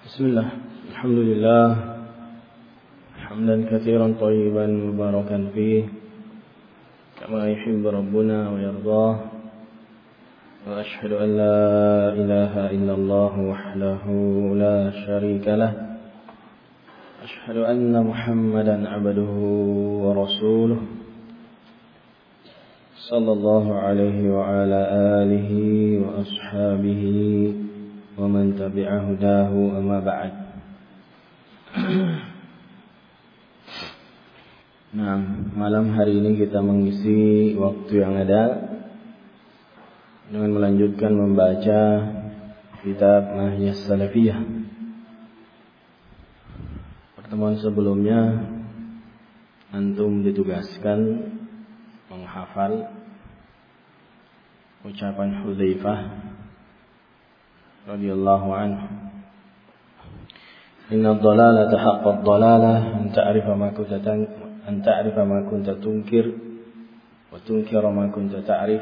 بسم الله الحمد لله حمدا كثيرا طيبا مباركا فيه كما يحب ربنا ويرضاه وأشهد أن لا إله إلا الله وحده لا شريك له أشهد أن محمدا عبده ورسوله صلى الله عليه وعلى آله وأصحابه ومن تبع هداه أما بعد. Nah, malam hari ini kita mengisi waktu yang ada dengan melanjutkan membaca kitab Nahjus Salafiyah. Pertemuan sebelumnya antum ditugaskan menghafal ucapan Hudzaifah radhiyallahu anhu, inna ad-dalalata haqqad dalalah an ta'rifa ma kunta tunkir wa tunkira ma kunta ta'rif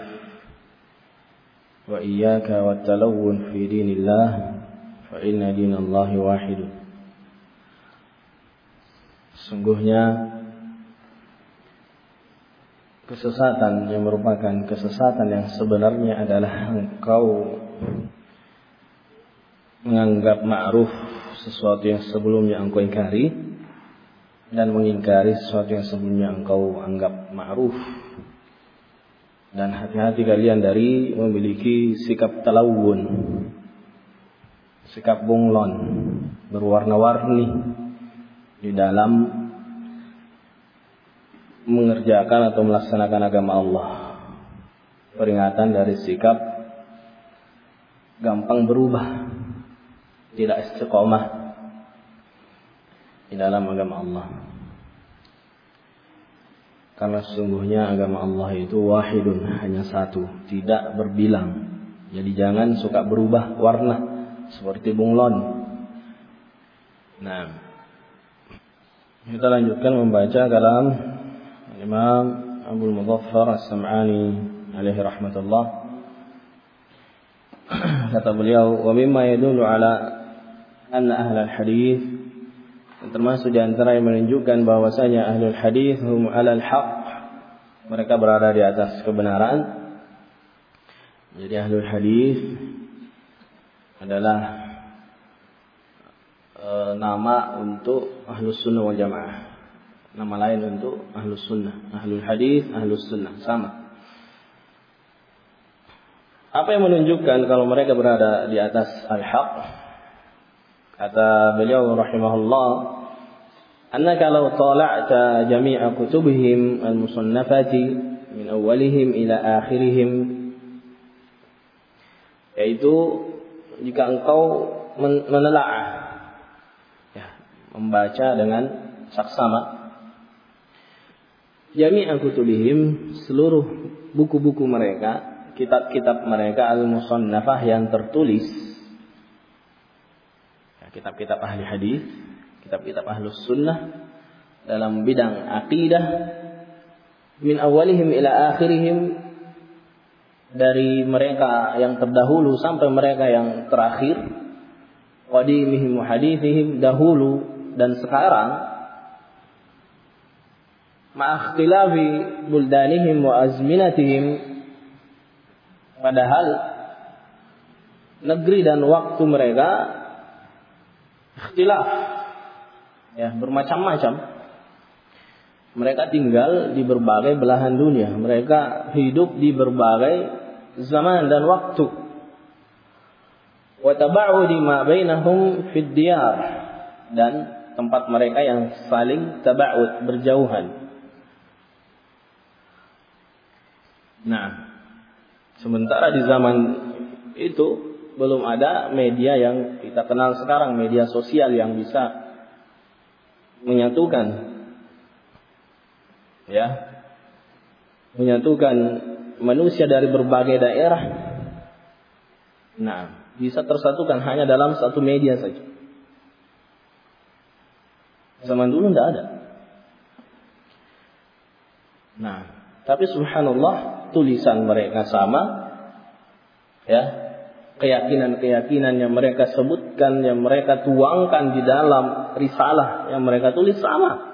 wa iyyaka wat talawun fi dinillah fa inna dinallahi wahidun. Sungguhnya kesesatan yang merupakan kesesatan yang sebenarnya adalah engkau menganggap ma'ruf sesuatu yang sebelumnya engkau ingkari dan mengingkari sesuatu yang sebelumnya engkau anggap ma'ruf. Dan hati-hati kalian dari memiliki sikap talawun, sikap bunglon, berwarna-warni di dalam mengerjakan atau melaksanakan agama Allah. Peringatan dari sikap gampang berubah, tidak istiqomah di dalam agama Allah. Karena sesungguhnya agama Allah itu wahidun, hanya satu, tidak berbilang. Jadi jangan suka berubah warna seperti bunglon. Nah, kita lanjutkan membaca kalam Imam Abdul Mudhaffar As-Sam'ani alaihi rahmatullah. Kata beliau, wa mimma yadullu ala anna ahlul hadis, termasuk di antara yang menunjukkan bahwasanya ahlul hadis hum 'alal haqq, mereka berada di atas kebenaran. Jadi ahlul hadis adalah nama untuk ahlus sunnah wal jamaah. Nama lain untuk ahlus sunnah. Ahlul hadis, ahlus sunnah, sama. Apa yang menunjukkan kalau mereka berada di atas al-haq? Kata beliau rahimahullah, annaka law tala'ta jami'a kutubihim al-musannafati min awwalihim ila akhirihim, yaitu jika engkau menelaah, membaca dengan saksama jami'a kutubihim, seluruh buku-buku mereka, kitab-kitab mereka al-musannafah yang tertulis, kitab-kitab ahli hadis, kitab-kitab ahlus sunnah dalam bidang akidah, min awalihim ila akhirihim, dari mereka yang terdahulu sampai mereka yang terakhir, qadimihim wa hadithihim, dahulu dan sekarang, ma'akhtilafi buldanihim wa azminatihim, padahal negeri dan waktu mereka ikhtilaf, bermacam-macam. Mereka tinggal di berbagai belahan dunia, mereka hidup di berbagai zaman dan waktu. Wa taba'udi ma bainahum fid diyar, dan tempat mereka yang saling taba'ud, berjauhan. Nah, sementara di zaman itu belum ada media yang kita kenal sekarang, media sosial yang bisa menyatukan, menyatukan manusia dari berbagai daerah. Nah, bisa tersatukan hanya dalam satu media saja. Zaman dulu tidak ada. Nah, tapi subhanallah, tulisan mereka sama, keyakinan-keyakinan yang mereka sebutkan, yang mereka tuangkan di dalam risalah yang mereka tulis sama.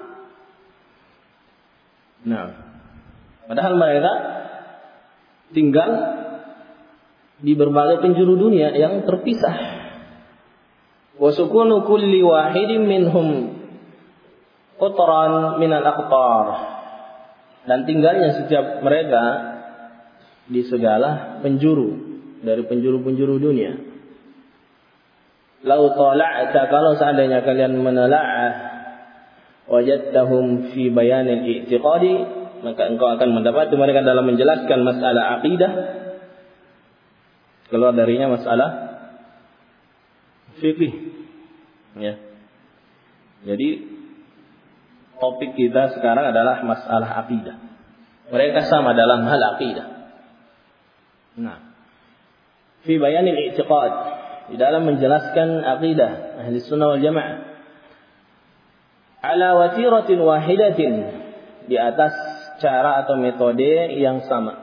Nah, padahal mereka tinggal di berbagai penjuru dunia yang terpisah. Wa sukunu kulli wahidin minhum qutran minal aqtar. Dan tinggalnya setiap mereka di segala penjuru dari penjuru-penjuru dunia. Lau tala'ta, kalau seandainya kalian menelaah, wajadtahum fi bayanil i'tiqadi, maka engkau akan mendapati mereka dalam menjelaskan masalah akidah, keluar darinya masalah fikih. Ya. Jadi topik kita sekarang adalah masalah akidah. Mereka sama dalam hal akidah. Nah, fi bayanil i'tiqad, di dalam menjelaskan akidah ahli sunnah wal jamaah, ala watiratin wahidatin, di atas cara atau metode yang sama,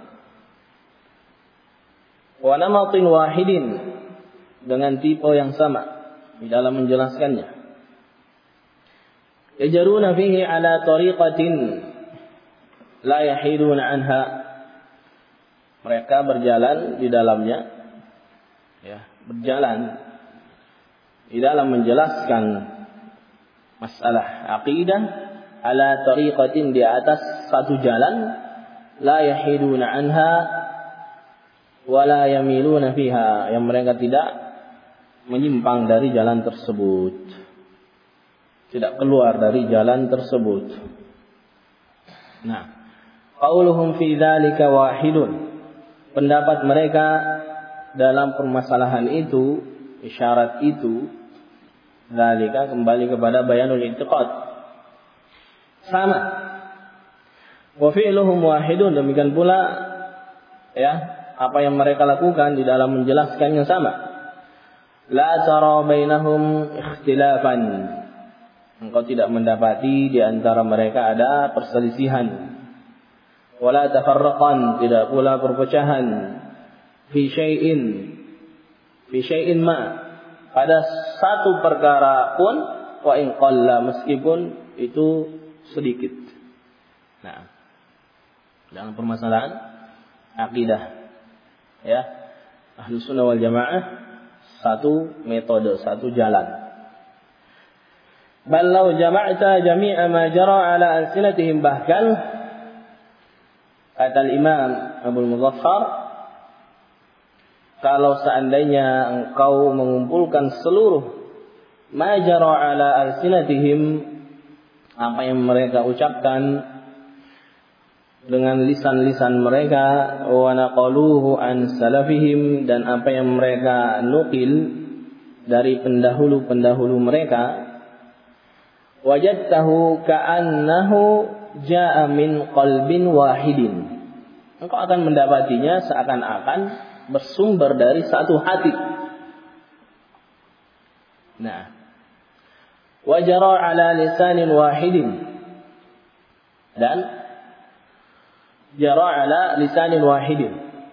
wa namatin wahidin, dengan tipe yang sama di dalam menjelaskannya. Yajaruna fihi ala tariqatin la yahiduna anha, mereka berjalan di dalamnya, ya, berjalan di dalam menjelaskan masalah akidah ala tariqatin, di atas satu jalan, la yahiduna anha wa la yamiluna fiha, yang mereka tidak menyimpang dari jalan tersebut, tidak keluar dari jalan tersebut. Nah, qauluhum fi dzalika wahidun, pendapat mereka dalam permasalahan itu, isyarat itu, dzalika kembali kepada bayanul i'tiqad, sama. Wa fi'luhum wahidun, demikian pula ya, apa yang mereka lakukan di dalam menjelaskannya sama. La tara bainahum ikhtilafan, engkau tidak mendapati di antara mereka ada perselisihan. Wala tafarraqan, tidak pula perpecahan. Fi syai'in ma, pada satu perkara pun, wa in qalla, meskipun itu sedikit. Nah, dalam permasalahan akidah, ya, ahlu sunnah wal jamaah, satu metode, satu jalan. Bal law jama'ta jami'a ma jara ala alsinatihim, bahkan kata Imam Abdul Muzaffar, kalau seandainya engkau mengumpulkan seluruh ma jara ala alsinatihim, apa yang mereka ucapkan dengan lisan-lisan mereka, wa naqaluhu an salafihim, dan apa yang mereka nukil dari pendahulu-pendahulu mereka, wajadtahu ka'annahu ja'a min qalbin wahidin, engkau akan mendapatinya seakan-akan bersumber dari satu hati. Nah, wajara ala lisanin wahidin, dan jara ala lisanin wahidin,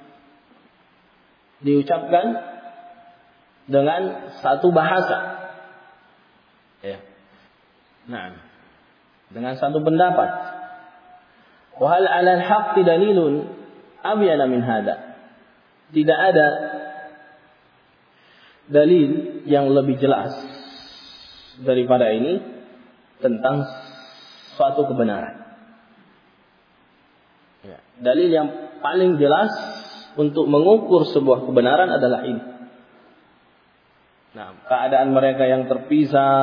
diucapkan dengan satu bahasa, ya. Nah, dengan satu pendapat. Wa hal 'ala al-haqqi dalilun abyana min hada, tidak ada dalil yang lebih jelas daripada ini tentang suatu kebenaran. Ya, dalil yang paling jelas untuk mengukur sebuah kebenaran adalah ini. Nah, keadaan mereka yang terpisah,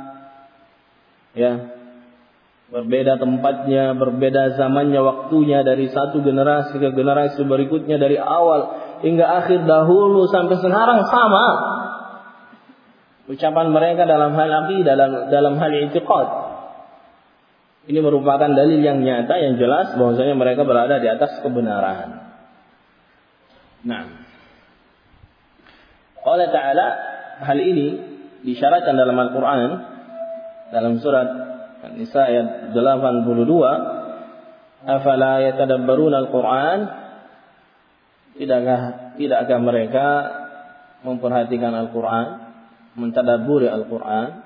ya, berbeda tempatnya, berbeda zamannya, waktunya, dari satu generasi ke generasi berikutnya, dari awal hingga akhir, dahulu sampai sekarang sama. Ucapan mereka dalam hal aqidah, dalam hal i'tiqad, ini merupakan dalil yang nyata, yang jelas bahwasanya mereka berada di atas kebenaran. Nah, Allah Ta'ala, hal ini disyaratkan dalam Al-Quran, dalam surat An-Nisa ayat 82, afala yatadabbaruna al-Quran, tidakkah mereka memperhatikan Al-Quran, mentadabburi Al-Quran.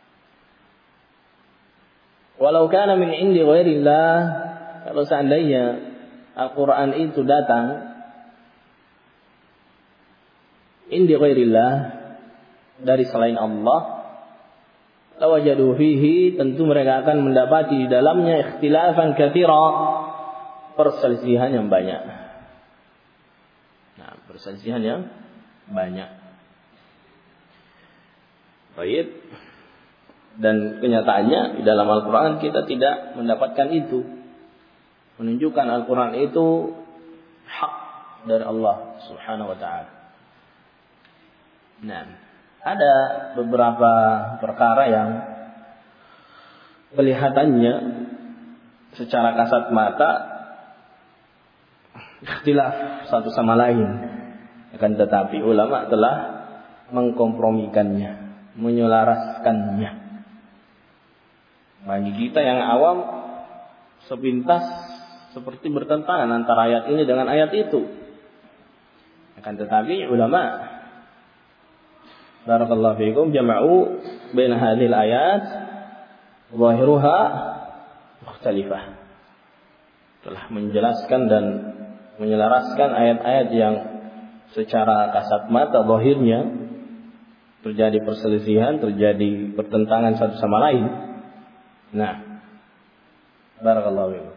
Walau kana min indi ghairillah, kalau seandainya Al-Quran itu datang indi ghairillah, dari selain Allah, lawajadu fihi, tentu mereka akan mendapati di dalamnya ikhtilafan katsira, perselisihan yang banyak. Nah, perselisihan yang banyak. Baik. Dan kenyataannya di dalam Al-Quran kita tidak mendapatkan itu. Menunjukkan Al-Quran itu hak dari Allah Subhanahu wa ta'ala. Nah, ada beberapa perkara yang kelihatannya secara kasat mata ikhtilaf satu sama lain, akan tetapi ulama telah mengkompromikannya, menyelaraskannya. Bagi kita yang awam, sepintas seperti bertentangan antara ayat ini dengan ayat itu. Akan tetapi ulama, barakallahu fiikum, jama'u baina hadhil ayat zahiruha mukhtalifah. Telah menjelaskan dan menyelaraskan ayat-ayat yang secara kasat mata zahirnya terjadi perselisihan, terjadi pertentangan satu sama lain. Nah, barakallahu fiikum.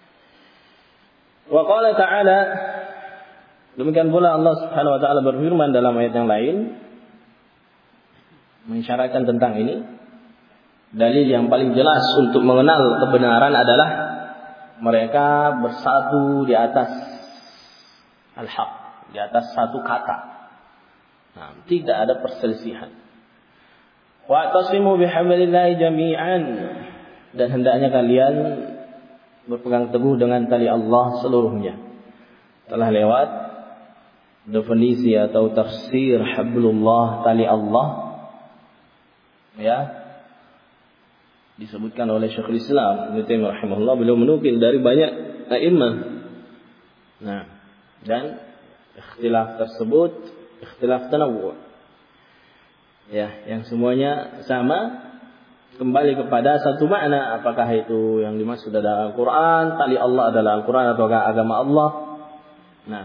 Wa qala ta'ala, demikian pula Allah Subhanahu wa ta'ala berfirman dalam ayat yang lain mensyaratkan tentang ini. Dalil yang paling jelas untuk mengenal kebenaran adalah mereka bersatu di atas al-haq, di atas satu kata. Nah, tidak ada perselisihan. Wa'tasimu bihablillahi jami'an, dan hendaknya kalian berpegang teguh dengan tali Allah seluruhnya. Telah lewat definisi atau tafsir hablullah, tali Allah, ya, disebutkan oleh Syekhul Islam Ibnu Taimiyah rahimahullah. Beliau menukil dari banyak a'immah. Nah, dan ikhtilaf tersebut ikhtilaf tanawwu', ya, yang semuanya sama, kembali kepada satu makna. Apakah itu yang dimaksud adalah Al-Quran, tali Allah adalah Al-Quran, ataukah agama Allah? Nah,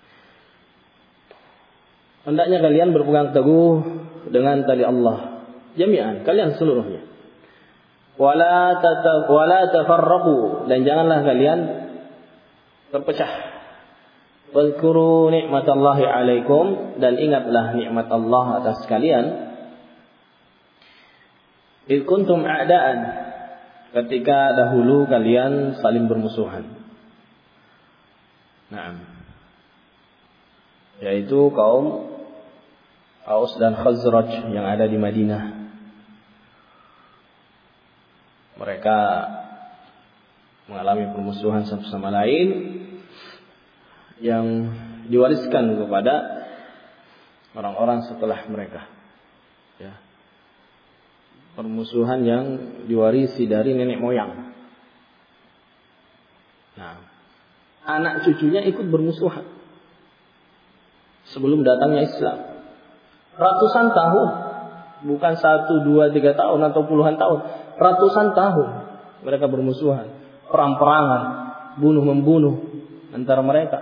hendaknya kalian berpegang teguh dengan tali Allah jami'an, kalian seluruhnya. Wala tafarraqu, dan janganlah kalian terpecah. Wadhkuru ni'matallahi 'alaikum, dan ingatlah nikmat Allah atas kalian. Id kuntum a'da'an, ketika dahulu kalian saling bermusuhan. Nah, yaitu kaum Aus dan Khazraj yang ada di Madinah. Mereka mengalami permusuhan satu sama lain yang diwariskan kepada orang-orang setelah mereka. Ya. Permusuhan yang diwarisi dari nenek moyang. Nah, anak cucunya ikut bermusuhan sebelum datangnya Islam. Ratusan tahun, bukan 1, 2, 3 tahun atau puluhan tahun, ratusan tahun mereka bermusuhan, perang-perangan, bunuh-membunuh antara mereka.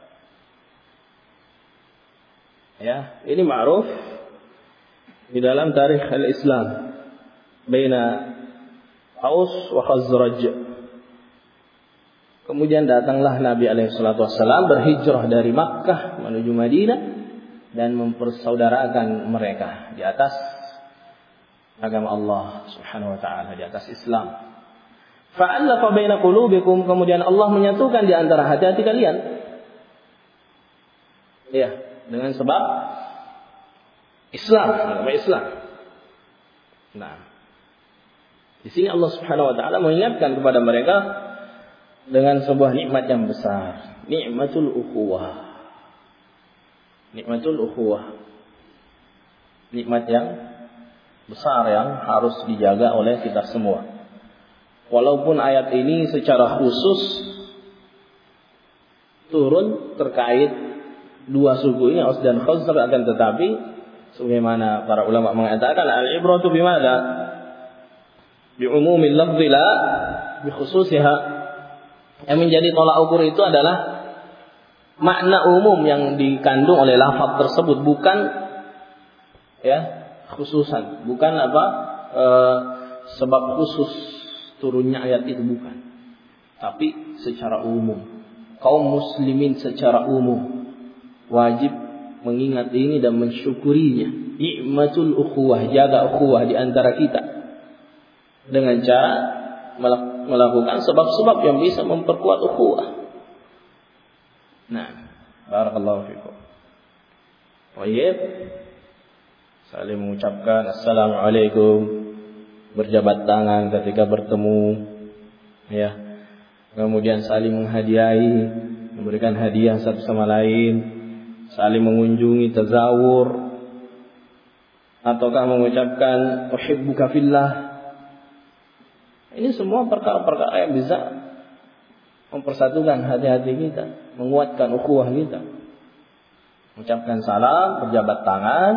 Ya, ini ma'ruf di dalam tarikh al-Islam baina Aus wa Khazraj. Kemudian datanglah Nabi alaihi salatu wasallam berhijrah dari Makkah menuju Madinah dan mempersaudarakan mereka di atas agama Allah Subhanahu wa taala, di atas Islam. Fa'alafa baina qulubikum, kemudian Allah menyatukan di antara hati-hati kalian. Ya, dengan sebab Islam, agama Islam. Nah, di sini Allah Subhanahu wa taala mengingatkan kepada mereka dengan sebuah nikmat yang besar, nikmatul ukhuwah. Nikmatul ukhuwah. Nikmat yang besar yang harus dijaga oleh kita semua. Walaupun ayat ini secara khusus turun terkait dua suku ini Aus dan Khazraj, akan tetapi sebagaimana para ulama mengatakan al-ibratu bimada? Bi umumil lafzi la bi khususiha. Yang menjadi tolak ukur itu adalah makna umum yang dikandung oleh lafaz tersebut, bukan khususan, bukan sebab khusus turunnya ayat itu, bukan. Tapi secara umum, kaum muslimin secara umum wajib mengingat ini dan mensyukurinya. Nikmatul ukhuwah, jaga ukhuwah di antara kita dengan cara melakukan sebab-sebab yang bisa memperkuat ukhuwah. Nah, barakallahu fikum. Baik. Saling mengucapkan assalamualaikum, berjabat tangan ketika bertemu, kemudian saling menghadiahi, memberikan hadiah satu sama lain, saling mengunjungi, tazawur, ataukah mengucapkan uhibbuka fillah. Ini semua perkara-perkara yang bisa mempersatukan hati-hati kita, menguatkan ukhuwah kita. Mengucapkan salam, berjabat tangan,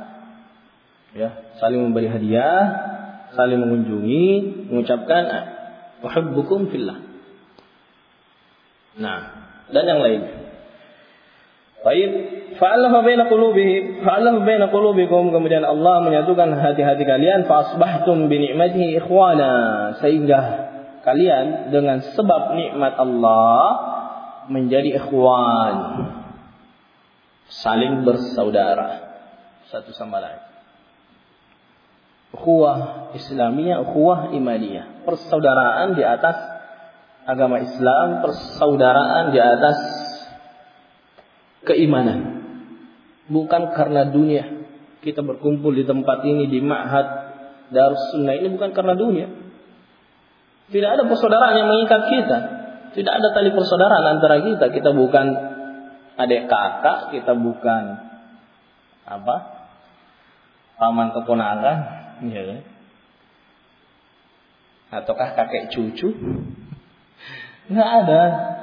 saling memberi hadiah, saling mengunjungi, mengucapkan uhibbukum fillah. Nah, dan yang lainnya. Baik, fa'alafa baina qulubikum, kemudian Allah menyatukan hati-hati kalian, fa asbahtum bi ni'matihi ikhwana, sehingga kalian dengan sebab nikmat Allah menjadi ikhwan, saling bersaudara satu sama lain. Ukhuwah Islamiyah, ukhuwah imaniyah, persaudaraan di atas agama Islam, persaudaraan di atas keimanan. Bukan karena dunia. Kita berkumpul di tempat ini, di Ma'had Darus Sunnah ini bukan karena dunia. Tidak ada persaudaraan yang mengikat kita. Tidak ada tali persaudaraan antara kita. Kita bukan adik kakak, kita bukan paman keponakan, ataukah kakek cucu. Nggak ada.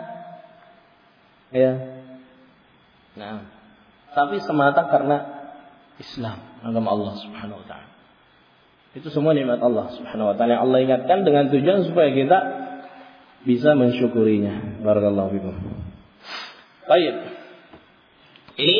Nah, tapi semata karena Islam, agama Allah Subhanahu wa taala. Itu semua nikmat Allah Subhanahu wa taala yang Allah ingatkan dengan tujuan supaya kita bisa mensyukurinya. Barakallahu fikum. Baik. Ini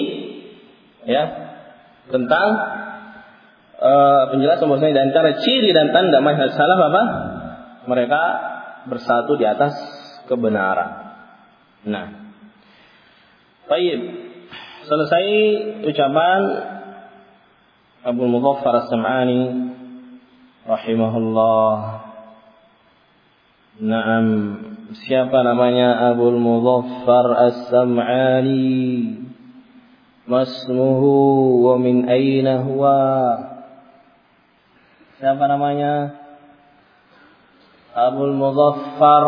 tentang penjelasan bahwasanya di antara ciri dan tanda manhaj salaf mereka bersatu di atas kebenaran. Nah, baik. Selesai ucapan Abu Mudhaffar As-Sam'ani rahimahullah. Naam, siapa namanya Abu Mudhaffar As-Sam'ani? Masmuhu wa min aina huwa? Siapa namanya? Abu Mudhaffar.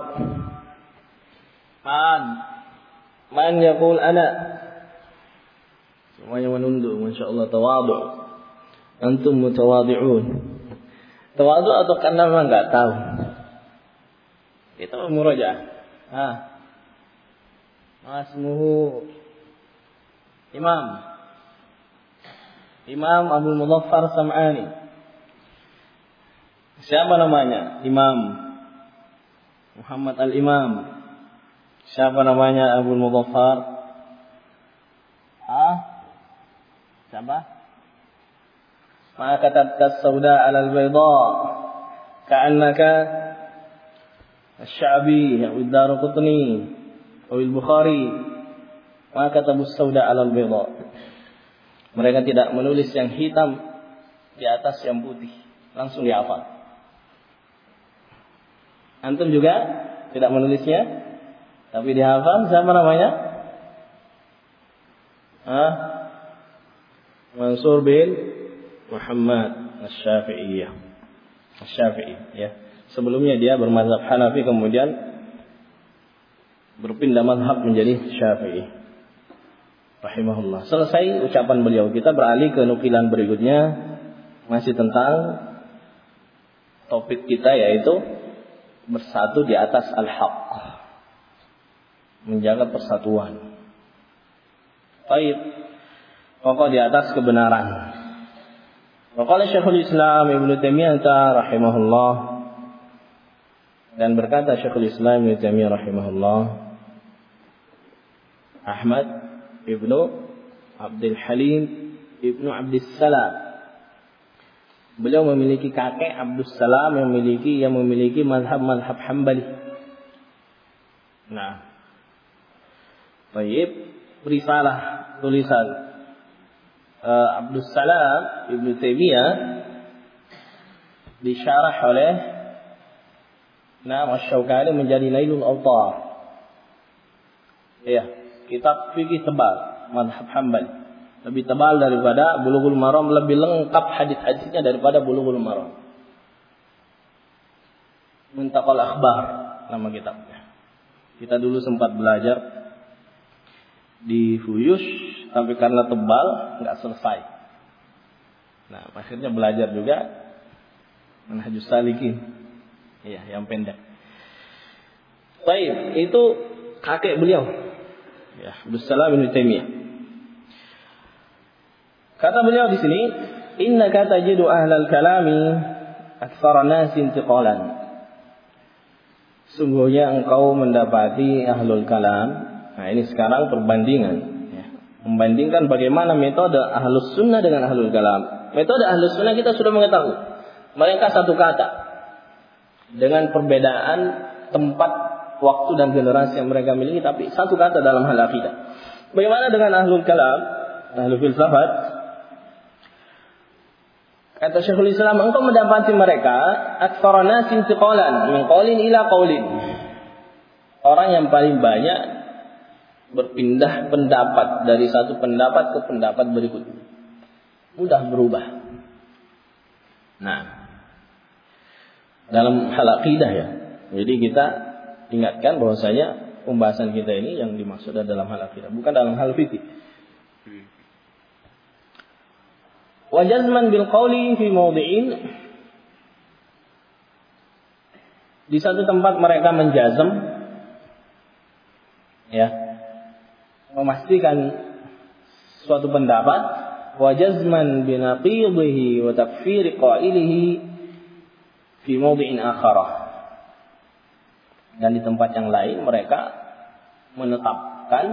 Man yaqul ana? Semuanya menunduk, masyaallah, tawadhu. Antum mutawadhi'un. Tawadhu atau karena memang enggak tahu? Itu murajaah. Masmuhu Imam Abu Mudhaffar Sam'ani. Siapa namanya? Imam Muhammad Al-Imam. Siapa namanya Abu Mudhaffar? Siapa? Ma katabta as-sauda 'ala al-bayda ka'annaka asy-Sya'bi wa ad-Darqutni wa al-Bukhari. Ma katabu as-sauda 'ala al-bayda. Mereka tidak menulis yang hitam di atas yang putih, langsung dihafal. Antum juga tidak menulisnya, tapi dihafal. Siapa namanya? Mansur bin Muhammad Asy-Syafi'i, Sebelumnya dia bermazhab Hanafi, kemudian berpindah mazhab menjadi Syafi'i. Rahimahullah. Selesai ucapan beliau, kita beralih ke nukilan berikutnya, masih tentang topik kita, yaitu bersatu di atas al-haq, menjaga persatuan. Baik. Pokok di atas kebenaran. Waqala Syekhul Islam Ibnu Taimiyah rahimahullah, dan berkata Syekhul Islam Ibnu Taimiyah rahimahullah, Ahmad Ibnu Abdul Halim Ibnu Abdus Salam, beliau memiliki kakek Abdus Salam yang memiliki mazhab Hambali. Nah, baik, risalah tulisan Abdus Salam Ibnu Taimiyah disyarah oleh Asy-Syaukani menjadi Nailul Awtar. Ya, kitab fikih tebal mazhab Hambali. Lebih tebal daripada Bulughul Maram, lebih lengkap hadis-hadisnya daripada Bulughul Maram. Muntaqal Akhbar nama kitabnya. Kita dulu sempat belajar di Fuyush, tapi karena tebal nggak selesai. Nah, akhirnya belajar juga Manhajus Salikin. Iya, yang pendek. Baik, itu kakek beliau. Ya, Abdus Salam Ibnu Taimiyah. Kata beliau di sini, innaka tajidu ahlal kalami aktsara nas intiqalan. Sungguhnya engkau mendapati ahlul kalam. Nah, ini sekarang perbandingan, ya. Membandingkan bagaimana metode ahlus sunnah dengan ahlul kalam. Metode ahlus sunnah kita sudah mengetahui. Mereka satu kata, dengan perbedaan tempat, waktu dan generasi yang mereka miliki, tapi satu kata dalam hal akidah. Bagaimana dengan ahlul kalam, ahlul filsafat? Kata Syekhul Islam, engkau mendapati mereka aktsara nasin intiqalan min qaulin ila qaulin. Orang yang paling banyak berpindah pendapat dari satu pendapat ke pendapat berikutnya. Mudah berubah. Nah, dalam hal akidah ya. Jadi kita ingatkan bahwasanya pembahasan kita ini yang dimaksud adalah dalam hal akidah, bukan dalam hal fikih. Wa jazman bil qawli fi mawdi'in. Di satu tempat mereka menjazm, ya, memastikan suatu pendapat, wa jazman bi naqidhihi wa takfir qailihi fi mawdi'in akharah. Dan di tempat yang lain mereka menetapkan,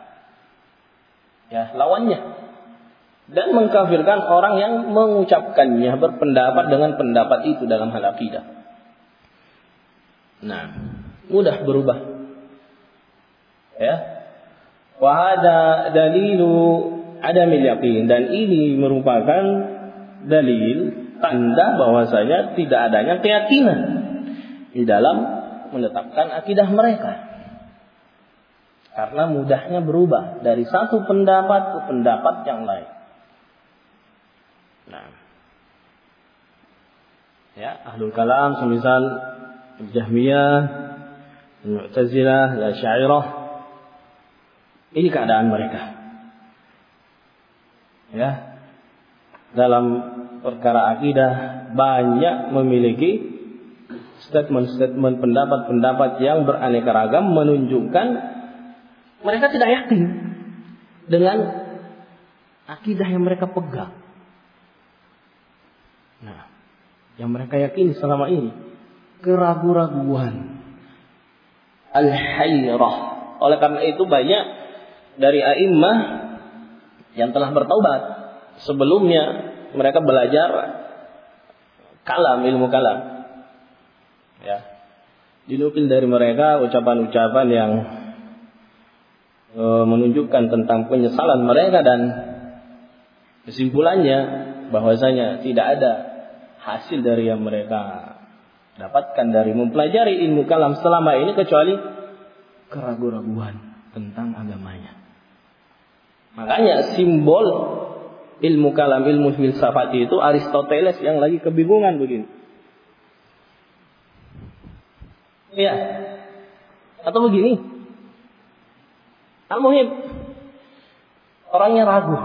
ya, lawannya dan mengkafirkan orang yang mengucapkannya, berpendapat dengan pendapat itu dalam hal akidah. Nah, mudah berubah. Ya. Wa hada dalilu adamil yaqin, dan ini merupakan dalil tanda bahwasanya tidak adanya keyakinan di dalam menetapkan akidah mereka. Karena mudahnya berubah dari satu pendapat ke pendapat yang lain. Nah, ya, ahlul kalam semisal Jahmiyah, Mu'tazilah, Asy'ariyah, ini keadaan mereka. Ya, dalam perkara akidah banyak memiliki statement-statement, pendapat-pendapat yang beraneka ragam, menunjukkan mereka tidak yakin dengan akidah yang mereka pegang. Nah, yang mereka yakini selama ini keraguan-raguan, al-hayrah. Oleh karena itu banyak dari a'immah yang telah bertaubat. Sebelumnya mereka belajar kalam, ilmu kalam. Ya, dinukil dari mereka ucapan-ucapan yang menunjukkan tentang penyesalan mereka, dan kesimpulannya bahwasanya tidak ada hasil dari yang mereka dapatkan dari mempelajari ilmu kalam selama ini kecuali keraguan-raguan tentang agamanya. Makanya simbol ilmu kalam, ilmu filsafat itu Aristoteles yang lagi kebingungan begini. Ya, atau begini. Al-Muhim, orangnya ragu.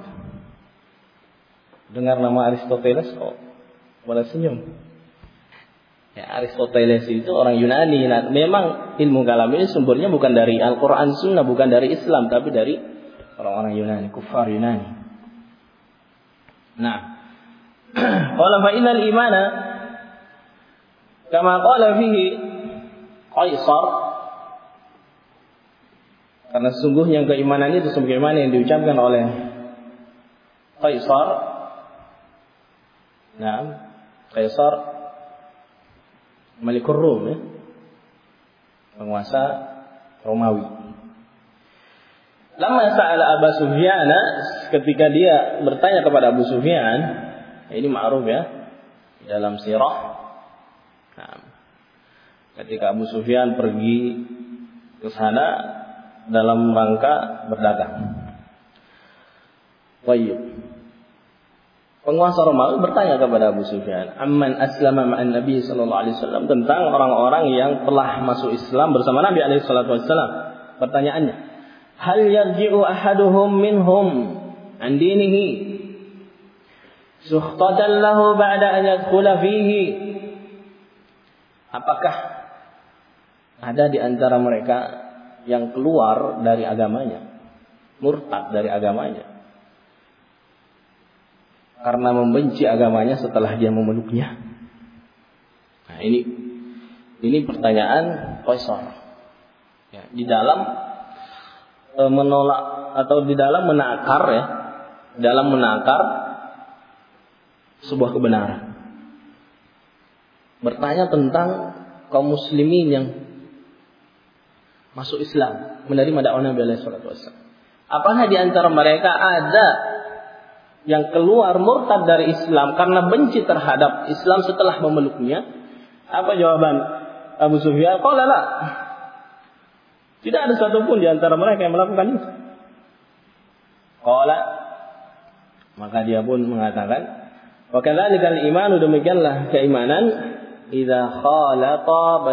Dengar nama Aristoteles kok pada senyum. Ya, Aristoteles itu orang Yunani. Nah, memang ilmu kalam ini sumbernya bukan dari Al-Quran Sunnah, bukan dari Islam, tapi dari orang-orang Yunani, kufar Yunani. Nah, qala fa innal imana kama qala fihi Qaisar, karena sesungguhnya keimanan itu sebagaimana yang diucapkan oleh Qaisar. Nah, Qaisar Malikur Rum, ya, penguasa Romawi. Lama sa'ala Abu Sufyan, ketika dia bertanya kepada Abu Sufyan, ini ma'ruf ya dalam sirah. Nah, ketika Abu Sufyan pergi ke sana dalam rangka berdagang. Baik. Penguasa Romawi bertanya kepada Abu Sufyan, "Amman aslama ma'an Nabi sallallahu alaihi wasallam?" Tentang orang-orang yang telah masuk Islam bersama Nabi alaihi salatu wasallam. Pertanyaannya, "Hal yarji'u ahaduhum minhum an dinihi suhtatan lahu ba'da an yadkhula fihi?" Apakah ada di antara mereka yang keluar dari agamanya, murtad dari agamanya karena membenci agamanya setelah dia memeluknya? Nah, ini pertanyaan Qaisar. Ya, di dalam menolak atau di dalam menakar, ya, dalam menakar sebuah kebenaran. Bertanya tentang kaum muslimin yang masuk Islam, menerima dakwah Nabi sallallahu alaihi wasallam. Apakah di antara mereka ada yang keluar murtad dari Islam karena benci terhadap Islam setelah memeluknya? Apa jawaban Abu Sufyan? Qala la. Tidak ada satupun di antara mereka yang melakukan itu. Qala, maka dia pun mengatakan, wa kadzalikal imanu, demikianlah keimanan, idza khalata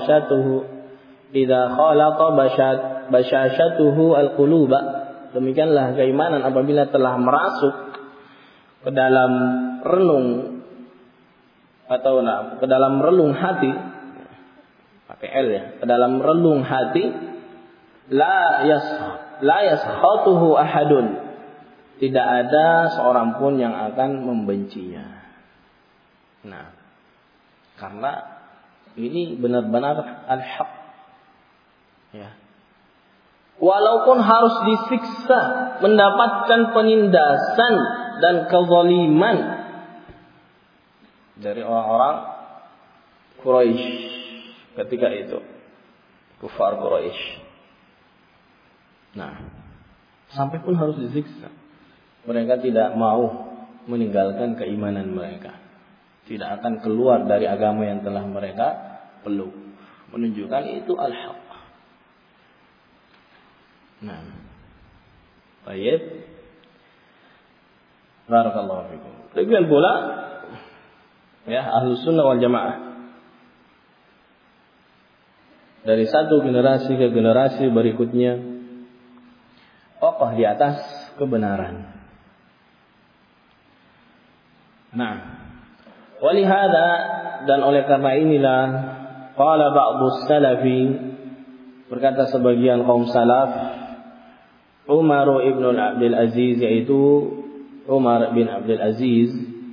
bashashatuhu alquluba, demikianlah keimanan apabila telah merasuk ke dalam renung atau ke dalam relung hati, pakai L ya, ke dalam relung hati, la yaskhatuhu ahadun, tidak ada seorang pun yang akan membencinya. Nah, karena ini benar-benar al-haq, ya. Walaupun harus disiksa, mendapatkan penindasan dan kezaliman dari orang-orang Quraisy ketika itu, kufar Quraisy. Nah, sampai pun harus disiksa, mereka tidak mau meninggalkan keimanan mereka, tidak akan keluar dari agama yang telah mereka peluk, menunjukkan itu al-haq. Nah, baik. Barakallahu fikum. Demikian pula, ya, Ahlus Sunnah wal Jamaah dari satu generasi ke generasi berikutnya kokoh di atas kebenaran. Nah, walihada, dan oleh karena inilah qala ba'dus salafi, berkata sebagian kaum salaf, Umar ibn Abdul Aziz, yaitu Umar bin Abdul Aziz,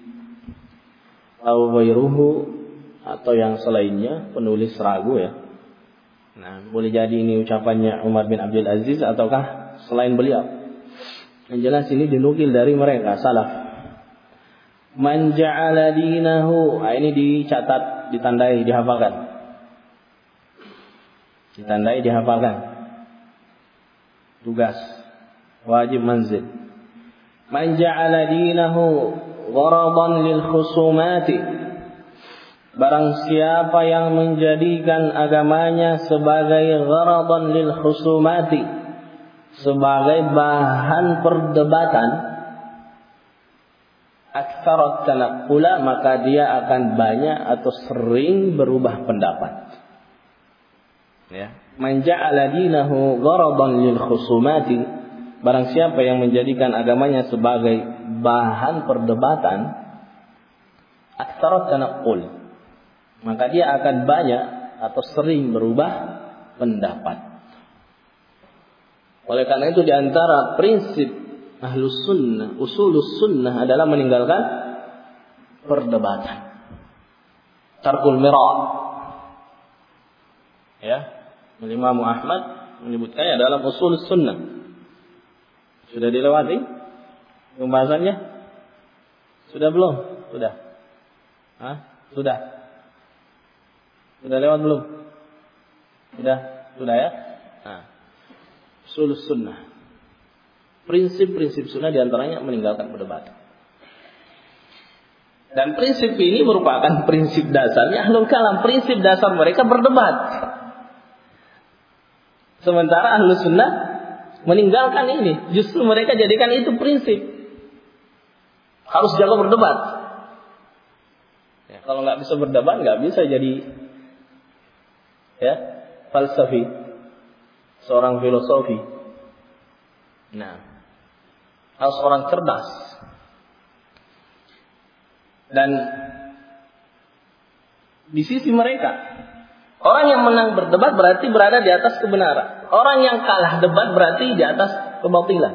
atau ghairuhu, atau yang selainnya, penulis ragu ya. Nah, boleh jadi ini ucapannya Umar bin Abdul Aziz ataukah selain beliau. Yang jelas ini dinukil dari mereka salaf. Man ja'ala dinahu, nah, ini dicatat, ditandai, dihafalkan. Ditandai, dihafalkan. Tugas wajib manzil. Man ja'ala dinahu gharadan lil khusumati, barang siapa yang menjadikan agamanya sebagai gharadan lil khusumati, sebagai bahan perdebatan, aktsarat tanaqqula, maka dia akan banyak atau sering berubah pendapat. Ya, man ja'ala dinahu gharadan lil khusumati, barang siapa yang menjadikan agamanya sebagai bahan perdebatan, aktsarat tanaqqul, maka dia akan banyak atau sering berubah pendapat. Oleh karena itu di antara prinsip ahlus sunnah, usulus sunnah adalah meninggalkan perdebatan. Tarkul mira'. Ya, Imam Ahmad menyebutkannya dalam usulus sunnah. Sudah dilewati pembahasannya? Sudah belum? Sudah. Hah? Sudah. Sudah lewat belum? Sudah ya? Nah. Usulus sunnah. Prinsip-prinsip sunnah diantaranya meninggalkan perdebatan. Dan prinsip ini merupakan prinsip dasarnya ahlul kalam. Prinsip dasar mereka berdebat. Sementara ahlus sunnah meninggalkan ini. Justru mereka jadikan itu prinsip. Harus jago berdebat. Ya, kalau nggak bisa berdebat, nggak bisa jadi falsafi, seorang filosofi. Nah, harus orang cerdas. Dan di sisi mereka, orang yang menang berdebat berarti berada di atas kebenaran. Orang yang kalah debat berarti di atas kebatilan.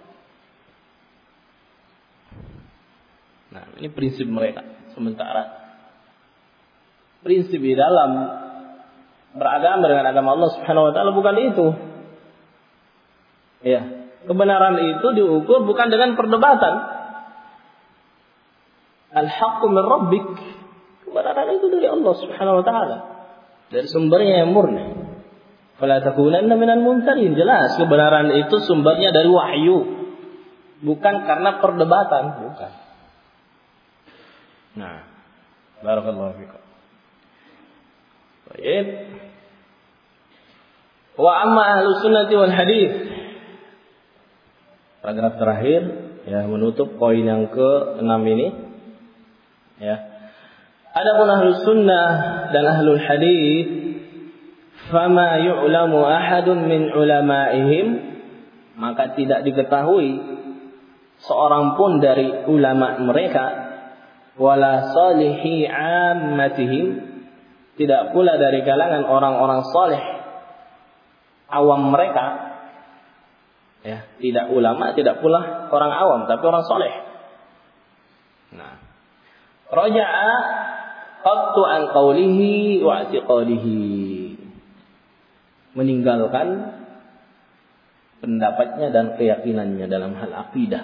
Nah, ini prinsip mereka. Sementara prinsip di dalam beragama dengan agama Allah Subhanahu wa taala bukan itu. Ya, kebenaran itu diukur bukan dengan perdebatan. Al-haqqu min rabbik. Kebenaran itu dari Allah Subhanahu wa taala. Dari sumbernya yang murni. Fala takunanna minal mumtarin. Jelas kebenaran itu sumbernya dari wahyu. Bukan karena perdebatan, bukan. Nah, barakallahu fikum. Baik. Wa amma ahlus sunnati wal hadis. Paragraf terakhir ya menutup poin yang ke-6 ini. Ya. Adapun ahlus sunnah dan ahlul hadis, fama yu'lamu ahadun min ulama'ihim, maka tidak diketahui seorang pun dari ulama mereka, wala salihi ammatihim, tidak pula dari kalangan orang-orang saleh awam mereka. Ya, tidak ulama, tidak pula orang awam, tapi orang saleh. Nah, raja'a qattu an qawlihi wa i'tiqadihi, meninggalkan pendapatnya dan keyakinannya dalam hal akidah.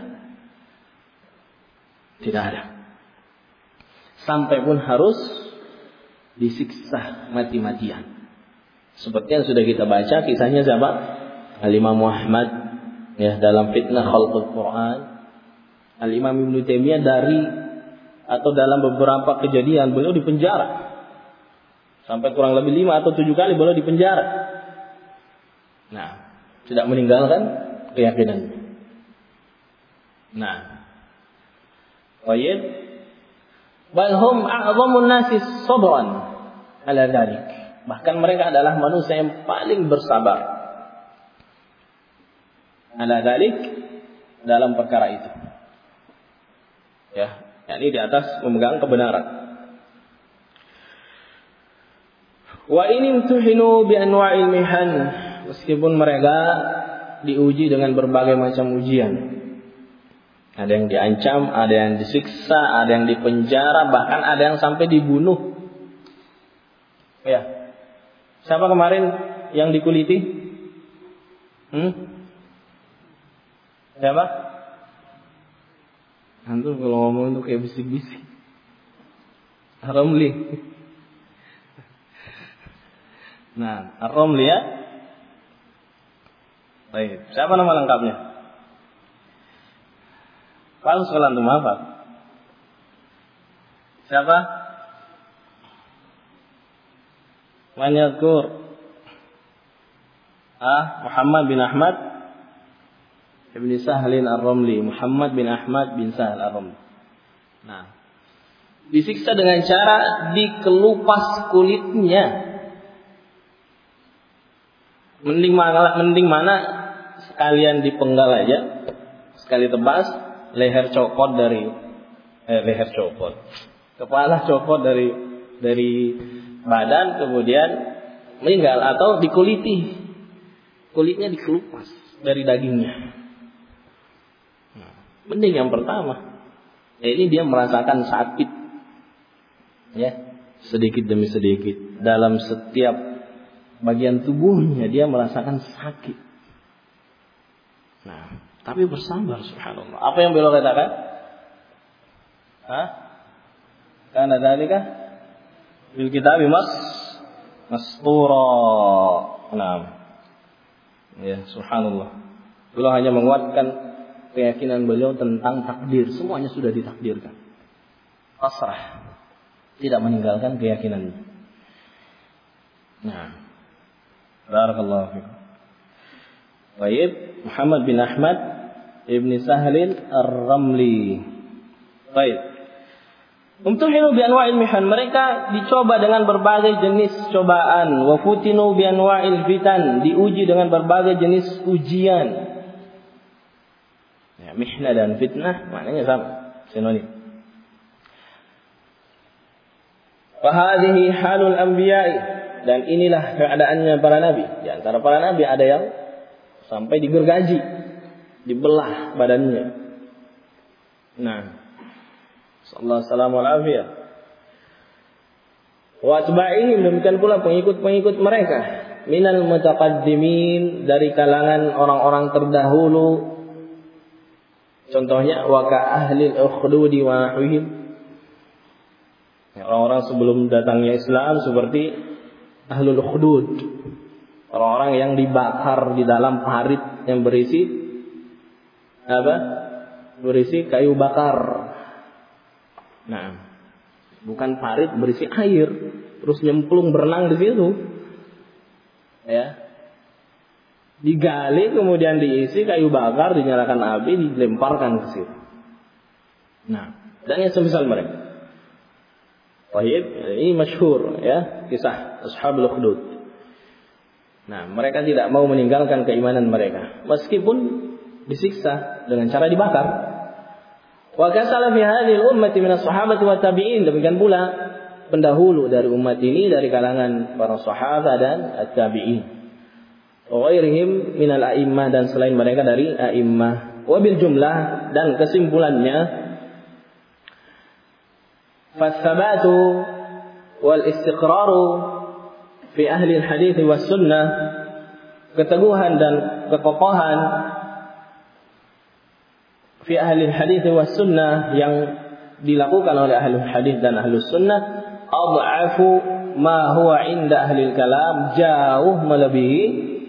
Tidak ada. Sampai pun harus disiksa mati-matian. Seperti yang sudah kita baca kisahnya siapa? Al-Imam Muhammad ya dalam fitnah khalqul Quran. Al-Imam Ibnu Taimiyah dalam beberapa kejadian beliau dipenjara. Sampai kurang lebih 5 atau 7 kali beliau dipenjara. Nah, tidak meninggalkan keyakinannya. Nah, baik. Bal hum a'zamun nasi sabran ala dzalik. Bahkan mereka adalah manusia yang paling bersabar ala dzalik dalam perkara itu. Ya, yakni di atas memegang kebenaran. Wa in tuhinu bi anwa'il mihan, meskipun mereka diuji dengan berbagai macam ujian. Ada yang diancam, ada yang disiksa, ada yang dipenjara, bahkan ada yang sampai dibunuh. Ya. Siapa kemarin yang dikuliti? Siapa? Antum kalau ngomong itu kayak bisik-bisik. Ar-Ramli. Nah, Ar-Ramli ya. Baik. Siapa nama lengkapnya? Kalau sekolah antum apa? Siapa? Manyakur. Muhammad bin Ahmad Ibn Sahlin Ar-Ramli. Muhammad bin Ahmad bin Sahl Ar-Ramli. Nah, disiksa dengan cara dikelupas kulitnya. Mending mana sekalian dipenggal aja, sekali tebas, kepala copot dari badan, kemudian meninggal, atau dikuliti, kulitnya dikelupas, dari dagingnya. Mending yang pertama. Ini dia merasakan sakit. Ya, sedikit demi sedikit. Dalam setiap bagian tubuhnya dia merasakan sakit. Nah, tapi bersabar, subhanallah. Apa yang beliau katakan? Karena dalika bil kitabi mastura. Nah. Ya, subhanallah. Beliau hanya menguatkan keyakinan beliau tentang takdir. Semuanya sudah ditakdirkan. Pasrah. Tidak meninggalkan keyakinannya. Nah. Barakallahu fiikum. Baik, Muhammad bin Ahmad ibn Sahlin Ar-Ramli. Baik. Umtuhinu bi anwa'il mihan, mereka dicoba dengan berbagai jenis cobaan. Wa futinu bi anwa'il fitan, diuji dengan berbagai jenis ujian. Ya, mihna dan fitnah maknanya sama, sinonim. Wa hadhihi halul anbiya'i, dan inilah keadaannya para nabi. Di antara para nabi ada yang sampai digergaji, dibelah badannya. Nah, sallallahu alaihi wasallam. Wa atba'ihim, demikian pula pengikut-pengikut mereka, minal mutaqaddimin, dari kalangan orang-orang terdahulu. Contohnya wa ka ahli al-ukhdudi wa nahwihim, orang-orang sebelum datangnya Islam seperti ahlul ukhdud, orang-orang yang dibakar di dalam parit yang berisi apa? Berisi kayu bakar. Nah, bukan parit berisi air, terus nyemplung berenang di situ. Ya. Digali kemudian diisi kayu bakar, dinyalakan api, dilemparkan ke situ. Nah, dan yang semisal mereka. Baik, ini masyhur ya, kisah Ashabul Ukhdud. Nah, mereka tidak mau meninggalkan keimanan mereka meskipun disiksa dengan cara dibakar. Wa kasala fi hadhihi al-ummati min as-sahabati wa tabi'in, demikian pula pendahulu dari umat ini dari kalangan para sahabat dan at-tabi'in. Wa ghairihim min al-a'immah, dan selain mereka dari a'immah. Wa bil jumlah, dan kesimpulannya, fa-tsabatu wal istiqraru fi ahli al-hadits was sunnah, keteguhan dan kekokohan fi ahli hadits was sunnah yang dilakukan oleh ahli hadits dan ahli sunnah, adhafu ma huwa inda ahli kalam, jauh melebihi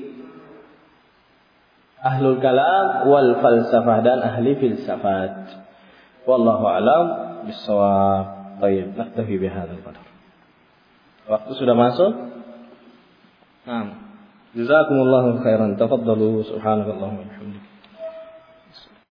ahli kalam wal falsafah dan ahli filsafat. Wallahu a'lam bissawab. Baik, naktafi bihadzal qadar. Waktu sudah masuk. Naam. Jazakumullahu khairan. Tafaddalu, subhanakallahumma.